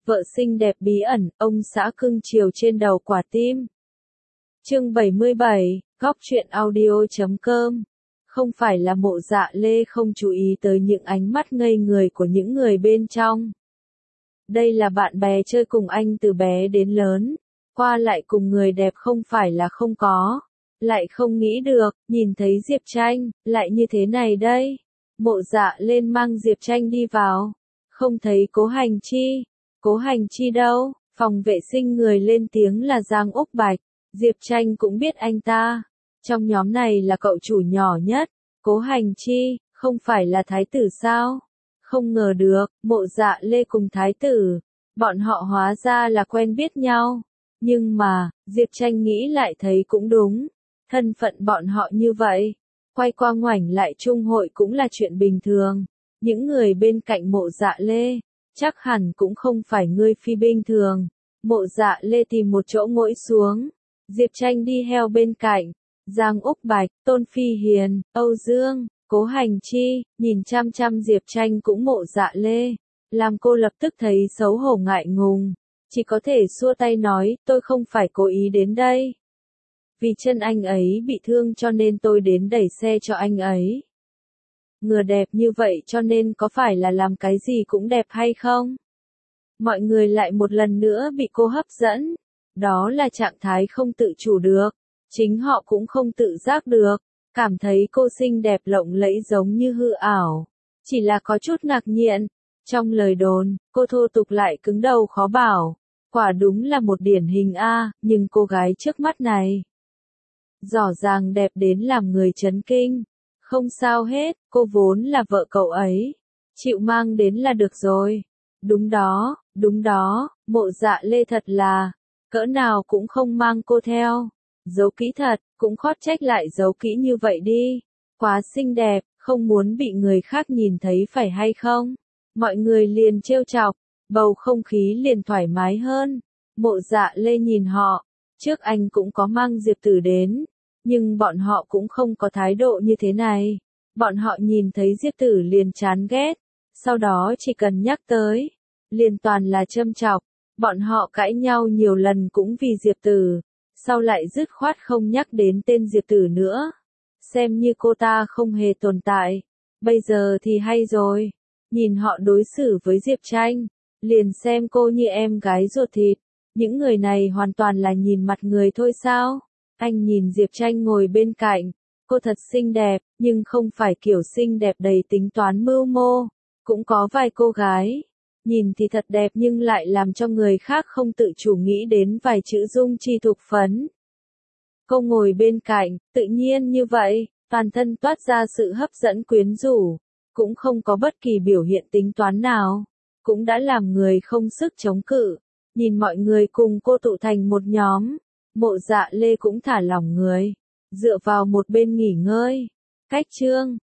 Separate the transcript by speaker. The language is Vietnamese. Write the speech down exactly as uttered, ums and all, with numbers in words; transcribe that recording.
Speaker 1: Vợ xinh đẹp bí ẩn, ông xã cưng chiều trên đầu quả tim. Chương bảy mươi bảy, góc truyện audio chấm com. Không phải là Mộ Dạ Lê không chú ý tới những ánh mắt ngây người của những người bên trong. Đây là bạn bè chơi cùng anh từ bé đến lớn, qua lại cùng người đẹp không phải là không có. Lại không nghĩ được, nhìn thấy Diệp Tranh, lại như thế này đây. Mộ Dạ lên mang Diệp Tranh đi vào. Không thấy Cố Hành Chi. Cố Hành Chi đâu? Phòng vệ sinh người lên tiếng là Giang Úc Bạch. Diệp Tranh cũng biết anh ta. Trong nhóm này là cậu chủ nhỏ nhất. Cố Hành Chi, không phải là thái tử sao? Không ngờ được, Mộ Dạ Lê cùng thái tử. Bọn họ hóa ra là quen biết nhau. Nhưng mà, Diệp Tranh nghĩ lại thấy cũng đúng. Thân phận bọn họ như vậy. Quay qua ngoảnh lại chung hội cũng là chuyện bình thường. Những người bên cạnh Mộ Dạ Lê, chắc hẳn cũng không phải người phi bình thường. Mộ Dạ Lê tìm một chỗ ngồi xuống. Diệp Tranh đi theo bên cạnh. Giang Úc Bạch, Tôn Phi Hiền, Âu Dương, Cố Hành Chi, nhìn chăm chăm Diệp Tranh cũng Mộ Dạ Lê. Làm cô lập tức thấy xấu hổ ngại ngùng. Chỉ có thể xua tay nói, tôi không phải cố ý đến đây. Vì chân anh ấy bị thương cho nên tôi đến đẩy xe cho anh ấy. Người đẹp như vậy cho nên có phải là làm cái gì cũng đẹp hay không? Mọi người lại một lần nữa bị cô hấp dẫn. Đó là trạng thái không tự chủ được. Chính họ cũng không tự giác được. Cảm thấy cô xinh đẹp lộng lẫy giống như hư ảo. Chỉ là có chút ngạc nhiên. Trong lời đồn, cô thô tục lại cứng đầu khó bảo. Quả đúng là một điển hình A, nhưng cô gái trước mắt này rõ ràng đẹp đến làm người chấn kinh. Không sao hết, cô vốn là vợ cậu ấy. Chịu mang đến là được rồi. Đúng đó, đúng đó, Mộ Dạ Lê thật là, cỡ nào cũng không mang cô theo. Giấu kỹ thật, cũng khó trách lại giấu kỹ như vậy đi. Quá xinh đẹp, không muốn bị người khác nhìn thấy phải hay không? Mọi người liền trêu chọc, bầu không khí liền thoải mái hơn. Mộ Dạ Lê nhìn họ, trước anh cũng có mang Diệp Tử đến. Nhưng bọn họ cũng không có thái độ như thế này. Bọn họ nhìn thấy Diệp Tử liền chán ghét. Sau đó chỉ cần nhắc tới, liền toàn là châm chọc. Bọn họ cãi nhau nhiều lần cũng vì Diệp Tử. Sau lại dứt khoát không nhắc đến tên Diệp Tử nữa. Xem như cô ta không hề tồn tại. Bây giờ thì hay rồi. Nhìn họ đối xử với Diệp Tranh. Liền xem cô như em gái ruột thịt. Những người này hoàn toàn là nhìn mặt người thôi sao? Anh nhìn Diệp Tranh ngồi bên cạnh, cô thật xinh đẹp, nhưng không phải kiểu xinh đẹp đầy tính toán mưu mô. Cũng có vài cô gái, nhìn thì thật đẹp nhưng lại làm cho người khác không tự chủ nghĩ đến vài chữ dung chi thục phấn. Cô ngồi bên cạnh, tự nhiên như vậy, toàn thân toát ra sự hấp dẫn quyến rũ, cũng không có bất kỳ biểu hiện tính toán nào, cũng đã làm người không sức chống cự. Nhìn mọi người cùng cô tụ thành một nhóm. Mộ Dạ Lê cũng thả lỏng người, dựa vào một bên nghỉ ngơi. Cách chương